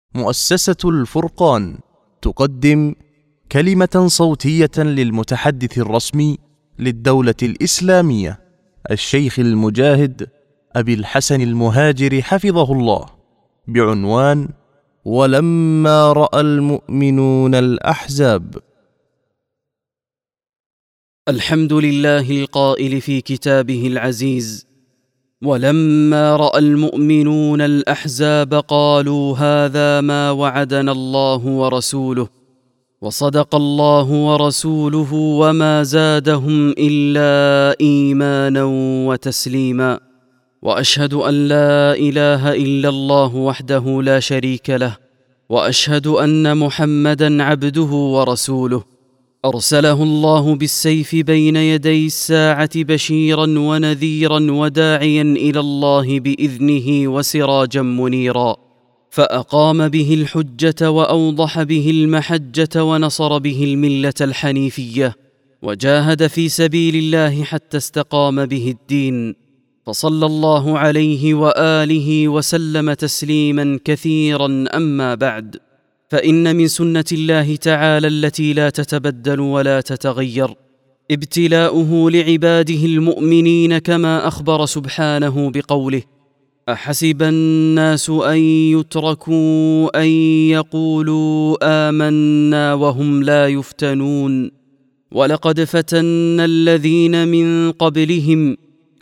مؤسسة الفرقان تقدم كلمة صوتية للمتحدث الرسمي للدولة الإسلامية الشيخ المجاهد أبي الحسن المهاجر حفظه الله، بعنوان: ولما رأى المؤمنون الأحزاب. الحمد لله القائل في كتابه العزيز: ولما رأى المؤمنون الأحزاب قالوا هذا ما وعدنا الله ورسوله، وصدق الله ورسوله وما زادهم إلا إيمانا وتسليما. وأشهد أن لا إله إلا الله وحده لا شريك له، وأشهد أن محمدا عبده ورسوله، أرسله الله بالسيف بين يدي الساعة بشيرا ونذيرا وداعيا إلى الله بإذنه وسراجا منيرا، فأقام به الحجة وأوضح به المحجة ونصر به الملة الحنيفية، وجاهد في سبيل الله حتى استقام به الدين، فصلى الله عليه وآله وسلم تسليما كثيرا. أما بعد، فإن من سنة الله تعالى التي لا تتبدل ولا تتغير ابتلاؤه لعباده المؤمنين، كما أخبر سبحانه بقوله: أحسب الناس أن يتركوا أن يقولوا آمنا وهم لا يفتنون، ولقد فتنا الذين من قبلهم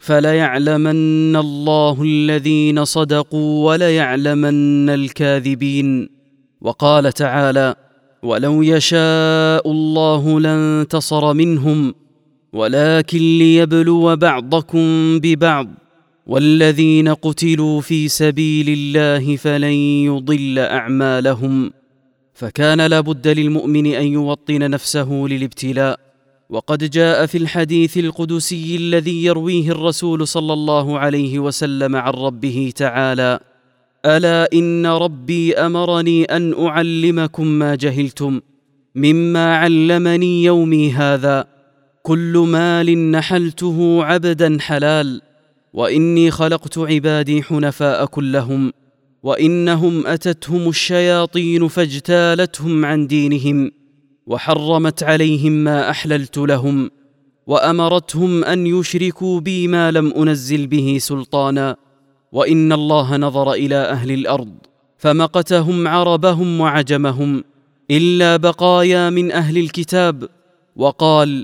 فليعلمن الله الذين صدقوا وليعلمن الكاذبين. وقال تعالى: ولو يشاء الله لانتصر منهم ولكن ليبلو بعضكم ببعض والذين قتلوا في سبيل الله فلن يضل أعمالهم. فكان لا بد للمؤمن أن يوطن نفسه للابتلاء، وقد جاء في الحديث القدسي الذي يرويه الرسول صلى الله عليه وسلم عن ربه تعالى: ألا إن ربي أمرني أن أعلمكم ما جهلتم مما علمني يومي هذا، كل مال نحلته عبدا حلال، وإني خلقت عبادي حنفاء كلهم، وإنهم أتتهم الشياطين فاجتالتهم عن دينهم، وحرمت عليهم ما أحللت لهم، وأمرتهم أن يشركوا بي ما لم أنزل به سلطانا، وإن الله نظر إلى أهل الأرض فمقتهم عربهم وعجمهم إلا بقايا من أهل الكتاب، وقال: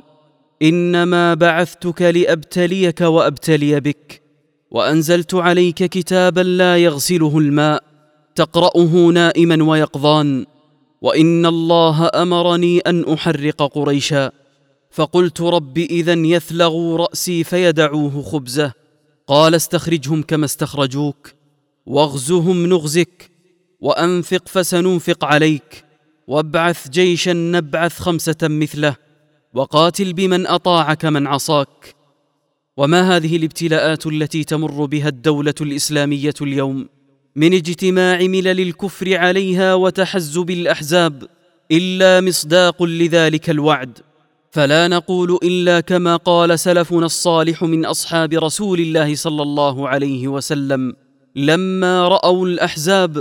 إنما بعثتك لأبتليك وأبتلي بك، وأنزلت عليك كتابا لا يغسله الماء تقرأه نائما ويقظان، وإن الله أمرني أن أحرق قريشا، فقلت رب إذن يثلغوا رأسي فيدعوه خبزه. قال: استخرجهم كما استخرجوك، واغزهم نغزك، وأنفق فسننفق عليك، وابعث جيشا نبعث 5 مثله، وقاتل بمن أطاعك من عصاك. وما هذه الابتلاءات التي تمر بها الدولة الإسلامية اليوم من اجتماع ملل الكفر عليها وتحزب الأحزاب إلا مصداق لذلك الوعد، فلا نقول إلا كما قال سلفنا الصالح من أصحاب رسول الله صلى الله عليه وسلم لما رأوا الأحزاب: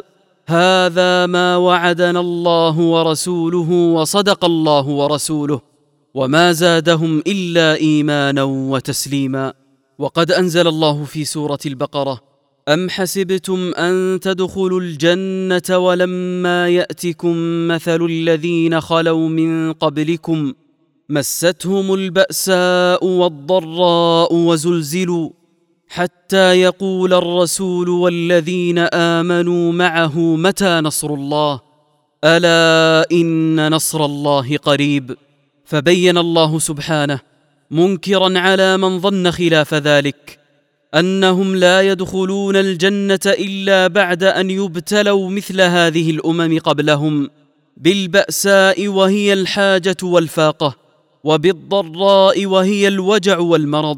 هذا ما وعدنا الله ورسوله وصدق الله ورسوله وما زادهم إلا إيمانا وتسليما. وقد أنزل الله في سورة البقرة: أم حسبتم أن تدخلوا الجنة ولما يأتكم مثل الذين خلوا من قبلكم مستهم البأساء والضراء وزلزلوا حتى يقول الرسول والذين آمنوا معه متى نصر الله، ألا إن نصر الله قريب. فبين الله سبحانه منكرا على من ظن خلاف ذلك أنهم لا يدخلون الجنة إلا بعد أن يبتلوا مثل هذه الأمم قبلهم بالبأساء وهي الحاجة والفاقة، وبالضراء وهي الوجع والمرض،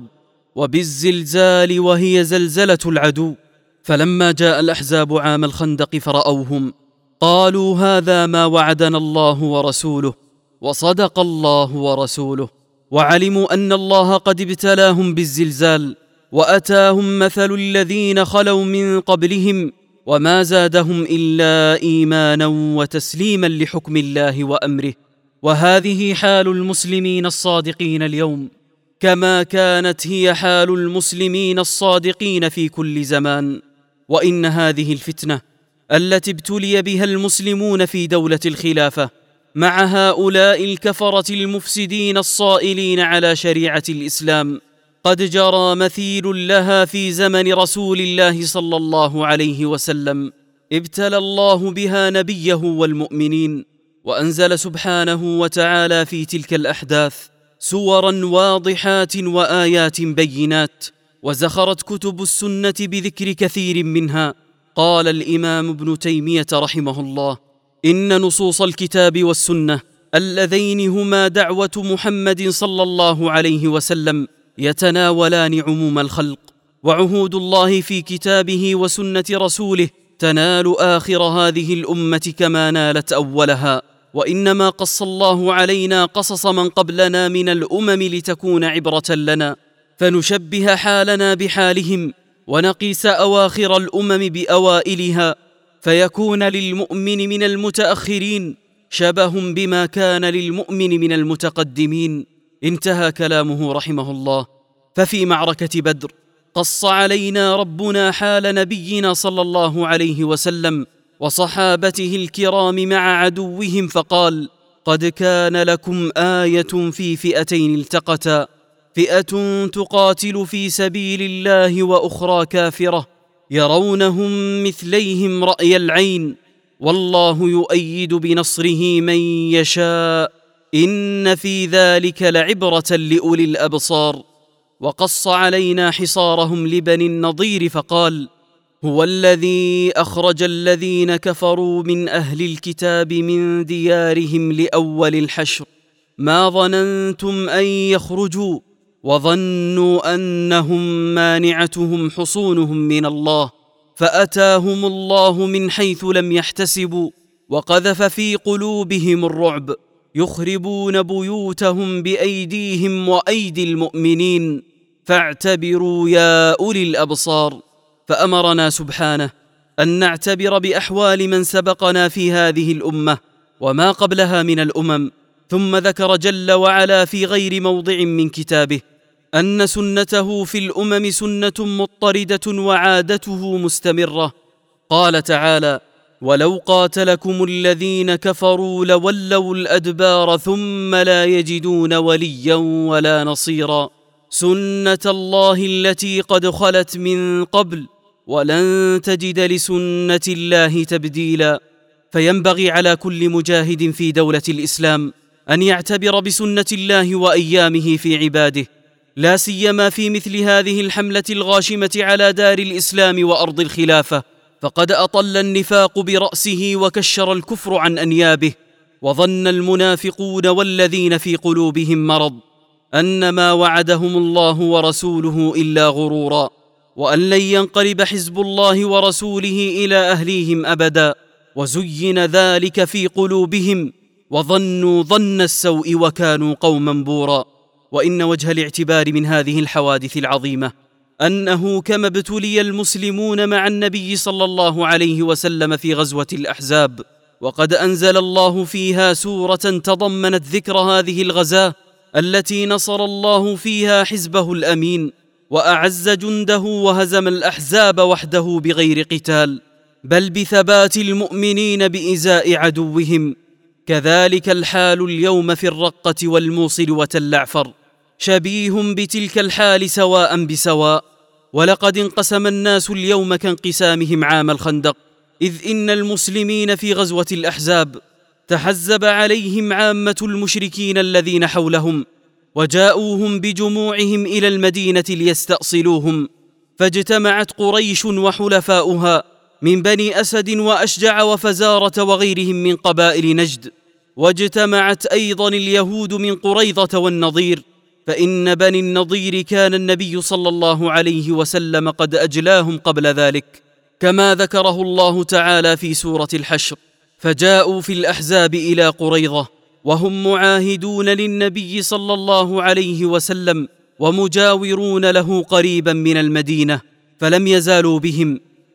وبالزلزال وهي زلزلة العدو. فلما جاء الأحزاب عام الخندق فرأوهم قالوا هذا ما وعدنا الله ورسوله وصدق الله ورسوله، وعلموا أن الله قد ابتلاهم بالزلزال وأتاهم مثل الذين خلوا من قبلهم وما زادهم إلا إيمانا وتسليما لحكم الله وأمره. وهذه حال المسلمين الصادقين اليوم، كما كانت هي حال المسلمين الصادقين في كل زمان. وإن هذه الفتنة التي ابتلي بها المسلمون في دولة الخلافة مع هؤلاء الكفرة المفسدين الصائلين على شريعة الإسلام قد جرى مثيل لها في زمن رسول الله صلى الله عليه وسلم، ابتلى الله بها نبيه والمؤمنين، وأنزل سبحانه وتعالى في تلك الأحداث سورا واضحات وآيات بينات، وزخرت كتب السنة بذكر كثير منها. قال الإمام ابن تيمية رحمه الله: إن نصوص الكتاب والسنة اللذين هما دعوة محمد صلى الله عليه وسلم يتناولان عموم الخلق، وعهود الله في كتابه وسنة رسوله تنال آخر هذه الأمة كما نالت أولها. وإنما قص الله علينا قصص من قبلنا من الأمم لتكون عبرة لنا، فنشبه حالنا بحالهم ونقيس أواخر الأمم بأوائلها، فيكون للمؤمن من المتأخرين شبه بما كان للمؤمن من المتقدمين. انتهى كلامه رحمه الله. ففي معركة بدر قص علينا ربنا حال نبينا صلى الله عليه وسلم وصحابته الكرام مع عدوهم، فقال: قد كان لكم آية في فئتين التقتا، فئة تقاتل في سبيل الله وأخرى كافرة يرونهم مثليهم رأي العين، والله يؤيد بنصره من يشاء، إن في ذلك لعبرة لأولي الأبصار. وقص علينا حصارهم لبني النضير فقال: هو الذي أخرج الذين كفروا من أهل الكتاب من ديارهم لأول الحشر، ما ظننتم أن يخرجوا وظنوا أنهم مانعتهم حصونهم من الله، فأتاهم الله من حيث لم يحتسبوا وقذف في قلوبهم الرعب، يخربون بيوتهم بأيديهم وأيدي المؤمنين، فاعتبروا يا أولي الأبصار. فأمرنا سبحانه أن نعتبر بأحوال من سبقنا في هذه الأمة وما قبلها من الأمم، ثم ذكر جل وعلا في غير موضع من كتابه أن سنته في الأمم سنة مضطردة وعادته مستمرة. قال تعالى: ولو قاتلكم الذين كفروا لولوا الأدبار ثم لا يجدون وليا ولا نصيرا، سنة الله التي قد خلت من قبل ولن تجد لسنة الله تبديلا. فينبغي على كل مجاهد في دولة الإسلام أن يعتبر بسنة الله وأيامه في عباده، لا سيما في مثل هذه الحملة الغاشمة على دار الإسلام وأرض الخلافة، فقد أطل النفاق برأسه وكشر الكفر عن أنيابه، وظن المنافقون والذين في قلوبهم مرض أن ما وعدهم الله ورسوله إلا غرورا، وأن لن ينقلب حزب الله ورسوله إلى أهليهم أبدا، وزين ذلك في قلوبهم وظنوا ظن السوء وكانوا قوما بورا. وإن وجه الاعتبار من هذه الحوادث العظيمة أنه كما ابتلي المسلمون مع النبي صلى الله عليه وسلم في غزوة الأحزاب، وقد أنزل الله فيها سورة تضمنت ذكر هذه الغزاة التي نصر الله فيها حزبه الأمين وأعز جنده وهزم الأحزاب وحده بغير قتال، بل بثبات المؤمنين بإزاء عدوهم، كذلك الحال اليوم في الرقة والموصل وتلعفر، شبيه بتلك الحال سواء بسواء. ولقد انقسم الناس اليوم كانقسامهم عام الخندق، إذ إن المسلمين في غزوة الأحزاب تحزب عليهم عامة المشركين الذين حولهم، وجاءوهم بجموعهم إلى المدينة ليستأصلوهم، فاجتمعت قريش وحلفاؤها من بني أسد وأشجع وفزارة وغيرهم من قبائل نجد، واجتمعت أيضا اليهود من قريظة والنضير، فإن بني النضير كان النبي صلى الله عليه وسلم قد أجلاهم قبل ذلك، كما ذكره الله تعالى في سورة الحشر: فجاءوا في الأحزاب إلى قريظة وهم معاهدون للنبي صلى الله عليه وسلم ومجاورون له قريبا من المدينة، فلم يزالوا بهم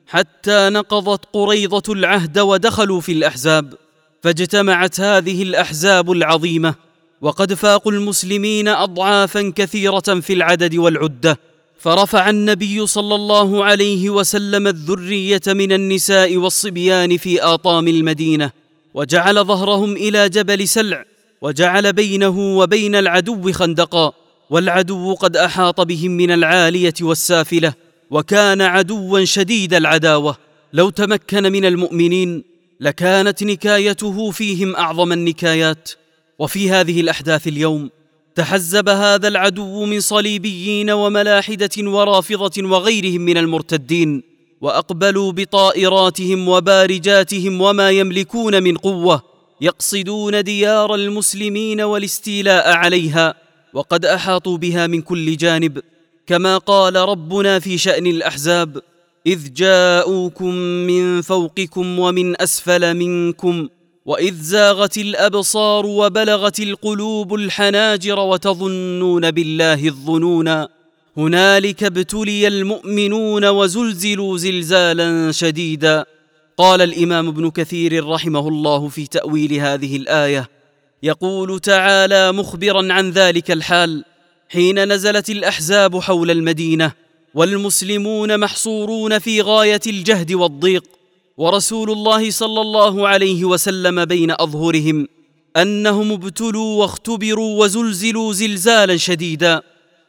حتى نقضت قريظة العهد ودخلوا في الأحزاب، فاجتمعت هذه الأحزاب العظيمة وقد فاقوا المسلمين أضعافا كثيرة في العدد والعدة، فرفع النبي صلى الله عليه وسلم الذرية من النساء والصبيان في آطام المدينة، وجعل ظهرهم إلى جبل سلع، وجعل بينه وبين العدو خندقا، والعدو قد أحاط بهم من العالية والسافلة، وكان عدوا شديد العداوة. لو تمكن من المؤمنين لكانت نكايته فيهم أعظم النكايات. وفي هذه الأحداث اليوم تحزب هذا العدو من صليبيين وملاحدة ورافضة وغيرهم من المرتدين، وأقبلوا بطائراتهم وبارجاتهم وما يملكون من قوة، يقصدون ديار المسلمين والاستيلاء عليها، وقد أحاطوا بها من كل جانب، كما قال ربنا في شأن الأحزاب: إذ جاءوكم من فوقكم ومن أسفل منكم وإذ زاغت الأبصار وبلغت القلوب الحناجر وتظنون بالله الظنونا هنالك ابتلي المؤمنون وزلزلوا زلزالا شديدا. قال الإمام ابن كثير رحمه الله في تأويل هذه الآية، يقول تعالى مخبرا عن ذلك الحال حين نزلت الأحزاب حول المدينة والمسلمون محصورون في غاية الجهد والضيق، ورسول الله صلى الله عليه وسلم بين أظهرهم، أنهم ابتلوا واختبروا وزلزلوا زلزالا شديدا.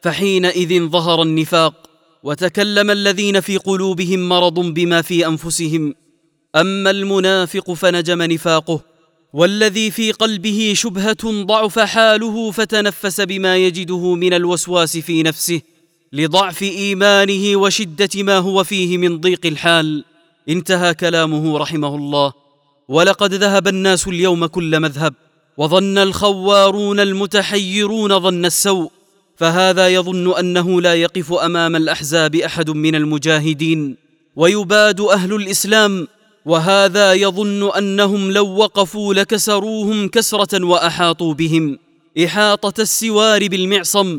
فحينئذ ظهر النفاق، وتكلم الذين في قلوبهم مرض بما في أنفسهم. أما المنافق فنجم نفاقه، والذي في قلبه شبهة ضعف حاله فتنفس بما يجده من الوسواس في نفسه لضعف إيمانه وشدة ما هو فيه من ضيق الحال. انتهى كلامه رحمه الله. ولقد ذهب الناس اليوم كل مذهب، وظن الخوارون المتحيرون ظن السوء، فهذا يظن أنه لا يقف أمام الأحزاب أحد من المجاهدين ويباد أهل الإسلام، وهذا يظن أنهم لو وقفوا لكسروهم كسرة وأحاطوا بهم إحاطة السوار بالمعصم،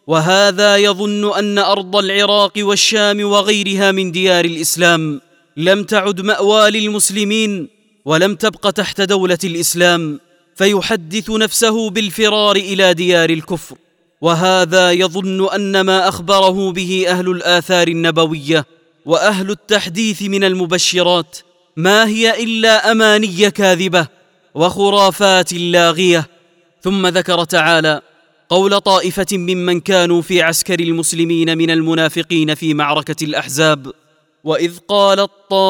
وهذا يظن أن أرض العراق والشام وغيرها من ديار الإسلام لم تعد مأوى للمسلمين ولم تبق تحت دولة الإسلام، فيحدث نفسه بالفرار إلى ديار الكفر. وهذا يظن أن ما أخبره به أهل الآثار النبوية وأهل التحديث من المبشرات ما هي إلا أماني كاذبة وخرافات لاغية. ثم ذكر تعالى قول طائفة ممن كانوا في عسكر المسلمين من المنافقين في معركة الأحزاب: وإذ قالت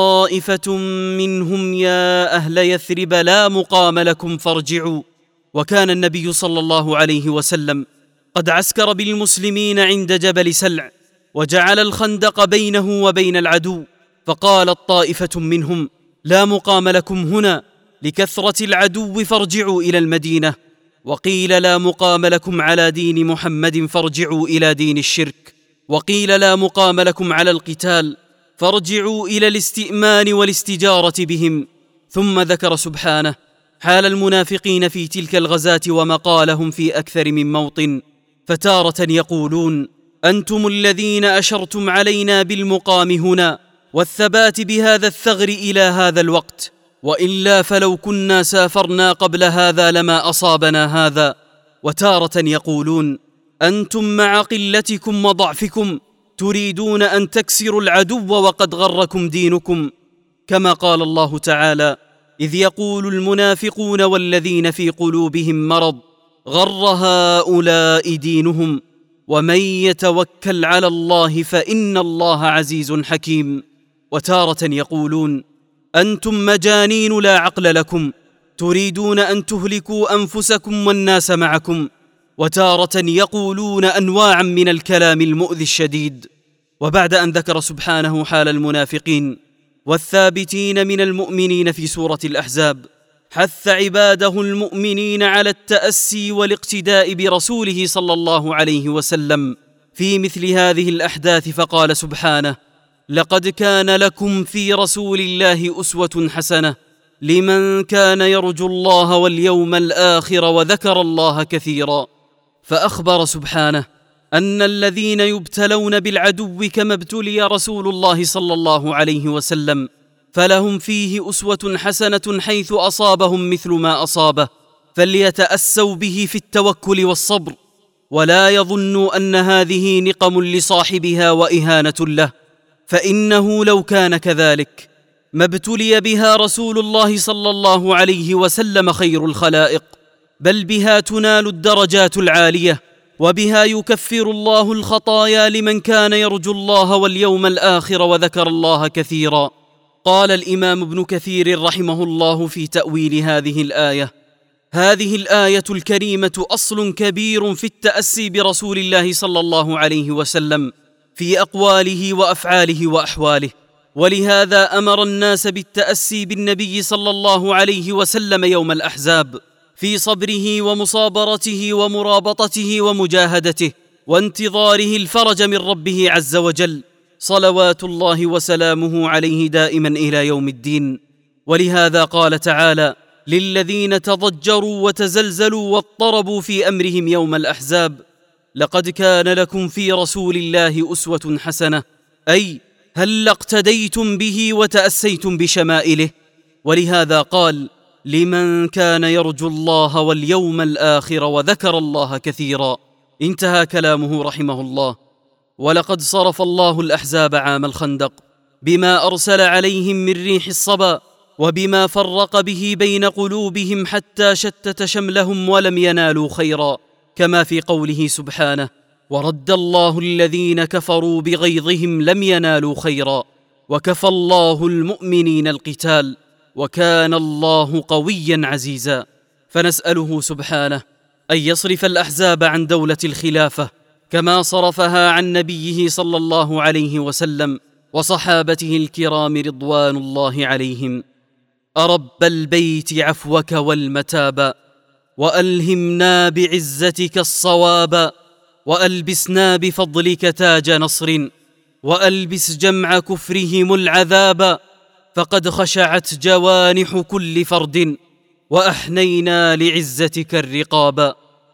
طائفة منهم يا أهل يثرب لا مقام لكم فارجعوا. وكان النبي صلى الله عليه وسلم قد عسكر بالمسلمين عند جبل سلع، وجعل الخندق بينه وبين العدو، فقالت طائفة منهم لا مقام لكم هنا لكثرة العدو فارجعوا إلى المدينة، وقيل لا مقام لكم على دين محمد فارجعوا إلى دين الشرك، وقيل لا مقام لكم على القتال فارجعوا إلى الاستئمان والاستجارة بهم. ثم ذكر سبحانه حال المنافقين في تلك الغزاة ومقالهم في أكثر من موطن، فتارة يقولون: أنتم الذين أشرتم علينا بالمقام هنا والثبات بهذا الثغر إلى هذا الوقت، وإلا فلو كنا سافرنا قبل هذا لما أصابنا هذا. وتارة يقولون: أنتم مع قلتكم وضعفكم تريدون أن تكسروا العدو وقد غركم دينكم، كما قال الله تعالى: إذ يقول المنافقون والذين في قلوبهم مرض غر هؤلاء دينهم ومن يتوكل على الله فإن الله عزيز حكيم. وتارة يقولون: أنتم مجانين لا عقل لكم تريدون أن تهلكوا أنفسكم والناس معكم. وتارة يقولون أنواعا من الكلام المؤذي الشديد. وبعد أن ذكر سبحانه حال المنافقين والثابتين من المؤمنين في سورة الأحزاب، حث عباده المؤمنين على التأسي والاقتداء برسوله صلى الله عليه وسلم في مثل هذه الأحداث، فقال سبحانه: لقد كان لكم في رسول الله أسوة حسنة لمن كان يرجو الله واليوم الآخر وذكر الله كثيرا. فأخبر سبحانه أن الذين يبتلون بالعدو كما ابتلي رسول الله صلى الله عليه وسلم فلهم فيه أسوة حسنة حيث أصابهم مثل ما أصابه، فليتأسوا به في التوكل والصبر، ولا يظنوا أن هذه نقم لصاحبها وإهانة له، فإنه لو كان كذلك ما ابتلي بها رسول الله صلى الله عليه وسلم خير الخلائق، بل بها تنال الدرجات العالية، وبها يكفر الله الخطايا لمن كان يرجو الله واليوم الآخر وذكر الله كثيرا. قال الإمام ابن كثير رحمه الله في تأويل هذه الآية: هذه الآية الكريمة أصل كبير في التأسي برسول الله صلى الله عليه وسلم في أقواله وأفعاله وأحواله، ولهذا أمر الناس بالتأسي بالنبي صلى الله عليه وسلم يوم الأحزاب في صبره ومصابرته ومرابطته ومجاهدته وانتظاره الفرج من ربه عز وجل، صلوات الله وسلامه عليه دائما إلى يوم الدين. ولهذا قال تعالى: للذين تضجروا وتزلزلوا واضطربوا في أمرهم يوم الأحزاب لقد كان لكم في رسول الله أسوة حسنة، أي هل اقتديتم به وتأسيتم بشمائله. ولهذا قال: لمن كان يرجو الله واليوم الآخر وذكر الله كثيرا. انتهى كلامه رحمه الله. ولقد صرف الله الأحزاب عام الخندق بما أرسل عليهم من ريح الصبا، وبما فرق به بين قلوبهم حتى شتت شملهم ولم ينالوا خيرا، كما في قوله سبحانه: ورد الله الذين كفروا بغيظهم لم ينالوا خيرا وكفى الله المؤمنين القتال وكان الله قويا عزيزا. فنسأله سبحانه أن يصرف الأحزاب عن دولة الخلافة كما صرفها عن نبيه صلى الله عليه وسلم وصحابته الكرام رضوان الله عليهم. أرب البيت عفوك والمتابا، وألهمنا بعزتك الصوابا، وألبسنا بفضلك تاج نصر، وألبس جمع كفرهم العذابا، فقد خشعت جوانح كل فرد وأحنينا لعزتك الرقابا.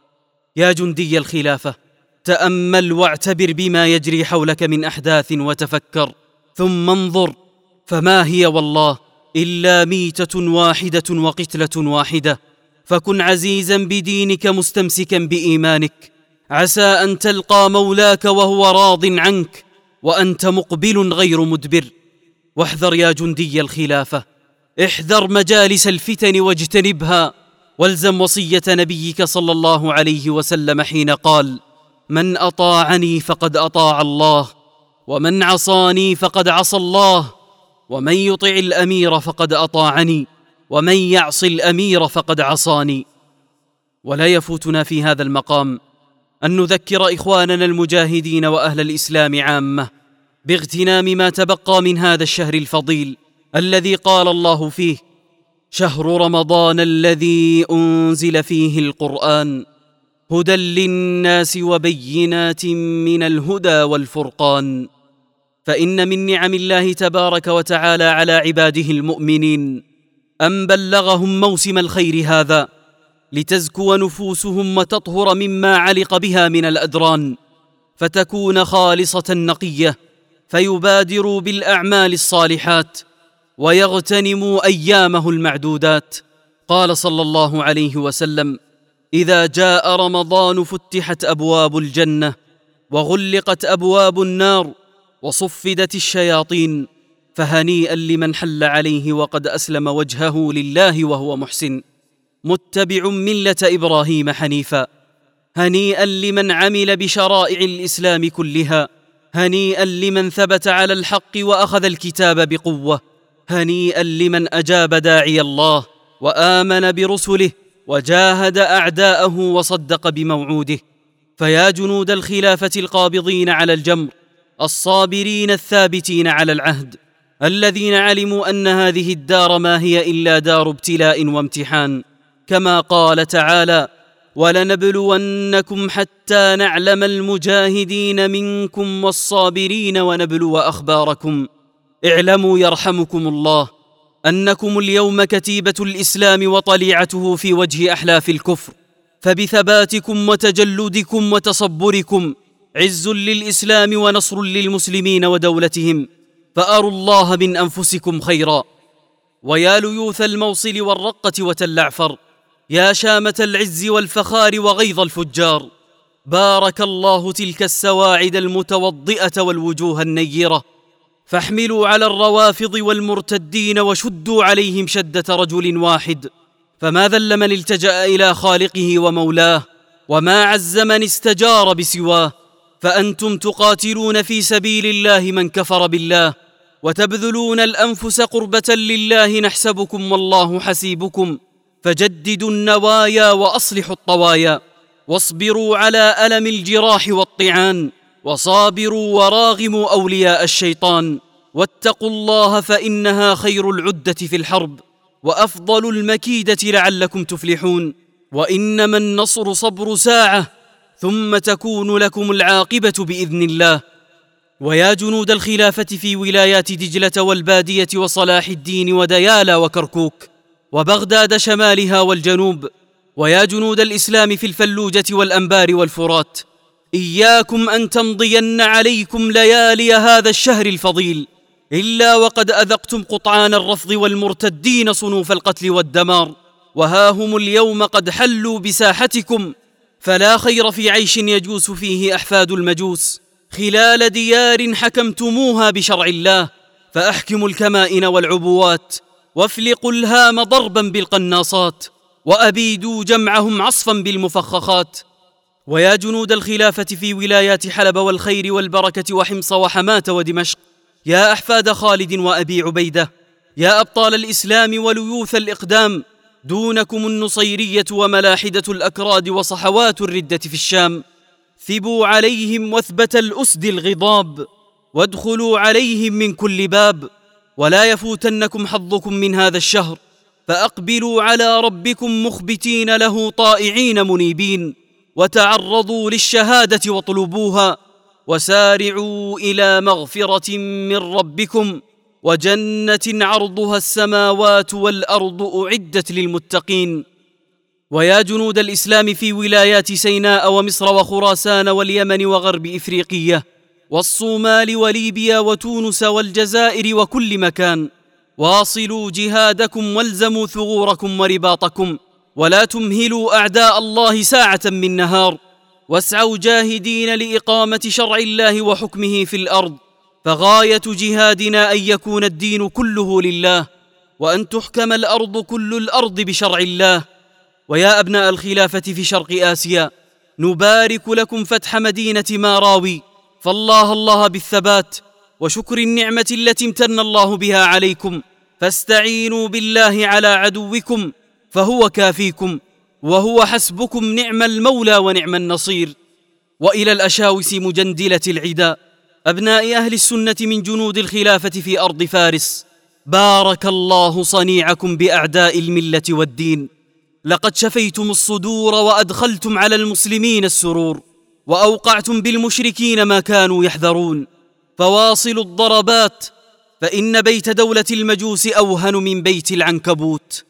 يا جندي الخلافة، تأمل واعتبر بما يجري حولك من أحداث وتفكر، ثم انظر، فما هي والله إلا ميتة واحدة وقتلة واحدة. فكن عزيزا بدينك مستمسكا بإيمانك، عسى أن تلقى مولاك وهو راض عنك وأنت مقبل غير مدبر. واحذر يا جندي الخلافة، احذر مجالس الفتن واجتنبها، والزم وصية نبيك صلى الله عليه وسلم حين قال: من أطاعني فقد أطاع الله، ومن عصاني فقد عصى الله، ومن يطع الأمير فقد أطاعني، ومن يعص الأمير فقد عصاني. ولا يفوتنا في هذا المقام أن نذكر إخواننا المجاهدين وأهل الإسلام عامة باغتنام ما تبقى من هذا الشهر الفضيل الذي قال الله فيه: شهر رمضان الذي أنزل فيه القرآن هدى للناس وبينات من الهدى والفرقان. فإن من نعم الله تبارك وتعالى على عباده المؤمنين أن بلغهم موسم الخير هذا لتزكو نفوسهم وتطهر مما علق بها من الأدران، فتكون خالصة نقية، فيبادروا بالأعمال الصالحات ويغتنموا أيامه المعدودات. قال صلى الله عليه وسلم: إذا جاء رمضان فتحت أبواب الجنة وغلقت أبواب النار وصفدت الشياطين، فهنيئا لمن حل عليه وقد أسلم وجهه لله وهو محسن متبع ملة إبراهيم حنيفا. هنيئا لمن عمل بشرائع الإسلام كلها، هنيئا لمن ثبت على الحق وأخذ الكتاب بقوة، هنيئا لمن أجاب داعي الله وآمن برسله وجاهد أعداءه وصدق بموعوده. فيا جنود الخلافة القابضين على الجمر، الصابرين الثابتين على العهد، الذين علموا أن هذه الدار ما هي إلا دار ابتلاء وامتحان، كما قال تعالى: ولنبلونكم حتى نعلم المجاهدين منكم والصابرين ونبلو أخباركم. اعلموا يرحمكم الله أنكم اليوم كتيبة الإسلام وطليعته في وجه أحلاف الكفر، فبثباتكم وتجلدكم وتصبركم عز للإسلام ونصر للمسلمين ودولتهم، فأروا الله من أنفسكم خيرا. ويا ليوث الموصل والرقة وتلعفر، يا شامة العز والفخار وغيظ الفجار، بارك الله تلك السواعد المتوضئة والوجوه النيرة، فاحملوا على الروافض والمرتدين وشدوا عليهم شدة رجل واحد، فما ذل من التجأ إلى خالقه ومولاه، وما عز من استجار بسواه. فأنتم تقاتلون في سبيل الله من كفر بالله، وتبذلون الأنفس قربة لله نحسبكم والله حسيبكم، فجددوا النوايا وأصلحوا الطوايا، واصبروا على ألم الجراح والطعان، وصابروا وراغموا أولياء الشيطان، واتقوا الله فإنها خير العدة في الحرب وأفضل المكيدة لعلكم تفلحون. وإنما النصر صبر ساعة ثم تكون لكم العاقبة بإذن الله. ويا جنود الخلافة في ولايات دجلة والبادية وصلاح الدين وديالى وكركوك وبغداد شمالها والجنوب، ويا جنود الإسلام في الفلوجة والأنبار والفرات، إياكم أن تمضين عليكم ليالي هذا الشهر الفضيل إلا وقد أذقتم قطعان الرفض والمرتدين صنوف القتل والدمار، وها هم اليوم قد حلوا بساحتكم، فلا خير في عيش يجوس فيه أحفاد المجوس خلال ديار حكمتموها بشرع الله، فأحكموا الكمائن والعبوات، وافلقوا الهام ضربا بالقناصات، وأبيدوا جمعهم عصفا بالمفخخات. ويا جنود الخلافة في ولايات حلب والخير والبركة وحمص وحماة ودمشق، يا أحفاد خالد وأبي عبيدة، يا أبطال الإسلام وليوث الإقدام، دونكم النصيرية وملاحدة الأكراد وصحوات الردة في الشام، ثبوا عليهم وثبة الأسد الغضاب، وادخلوا عليهم من كل باب، ولا يفوتنكم حظكم من هذا الشهر، فأقبلوا على ربكم مخبتين له طائعين منيبين، وتعرضوا للشهادة واطلبوها، وسارعوا إلى مغفرة من ربكم وجنة عرضها السماوات والأرض أعدت للمتقين. ويا جنود الإسلام في ولايات سيناء ومصر وخراسان واليمن وغرب إفريقية والصومال وليبيا وتونس والجزائر وكل مكان، واصلوا جهادكم والزموا ثغوركم ورباطكم، ولا تمهلوا أعداء الله ساعة من نهار، واسعوا جاهدين لإقامة شرع الله وحكمه في الأرض، فغاية جهادنا أن يكون الدين كله لله، وأن تحكم الأرض كل الأرض بشرع الله. ويا أبناء الخلافة في شرق آسيا، نبارك لكم فتح مدينة ماراوي، فالله الله بالثبات وشكر النعمة التي امتن الله بها عليكم، فاستعينوا بالله على عدوكم فهو كافيكم، وهو حسبكم، نعم المولى ونعم النصير. وإلى الأشاوس مجندلة العداء، أبناء أهل السنة من جنود الخلافة في أرض فارس، بارك الله صنيعكم بأعداء الملة والدين، لقد شفيتم الصدور وأدخلتم على المسلمين السرور، وأوقعتم بالمشركين ما كانوا يحذرون، فواصلوا الضربات، فإن بيت دولة المجوس أوهن من بيت العنكبوت.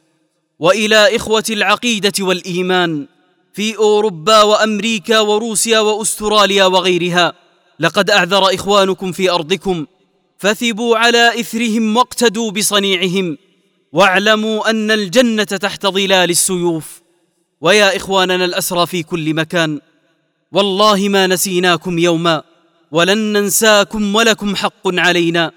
وإلى إخوة العقيدة والإيمان في أوروبا وأمريكا وروسيا وأستراليا وغيرها، لقد أعذر إخوانكم في أرضكم، فثبوا على إثرهم واقتدوا بصنيعهم، واعلموا أن الجنة تحت ظلال السيوف. ويا إخواننا الأسرى في كل مكان، والله ما نسيناكم يوما ولن ننساكم، ولكم حق علينا،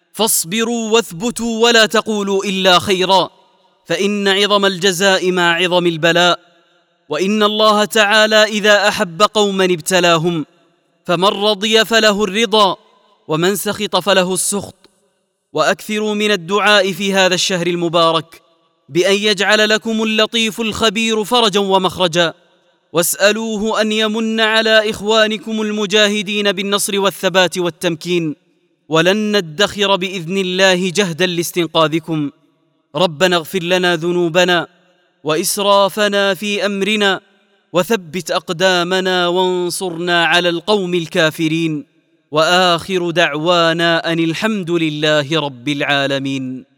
فاصبروا واثبتوا ولا تقولوا إلا خيرا، فإن عظم الجزاء مع عظم البلاء، وإن الله تعالى إذا أحب قوما ابتلاهم، فمن رضي فله الرضا ومن سخط فله السخط. وأكثروا من الدعاء في هذا الشهر المبارك بأن يجعل لكم اللطيف الخبير فرجا ومخرجا، واسألوه أن يمن على إخوانكم المجاهدين بالنصر والثبات والتمكين، ولن ندخر بإذن الله جهدا لاستنقاذكم. ربنا اغفر لنا ذنوبنا وإسرافنا في أمرنا، وثبت أقدامنا وانصرنا على القوم الكافرين، وآخر دعوانا أن الحمد لله رب العالمين.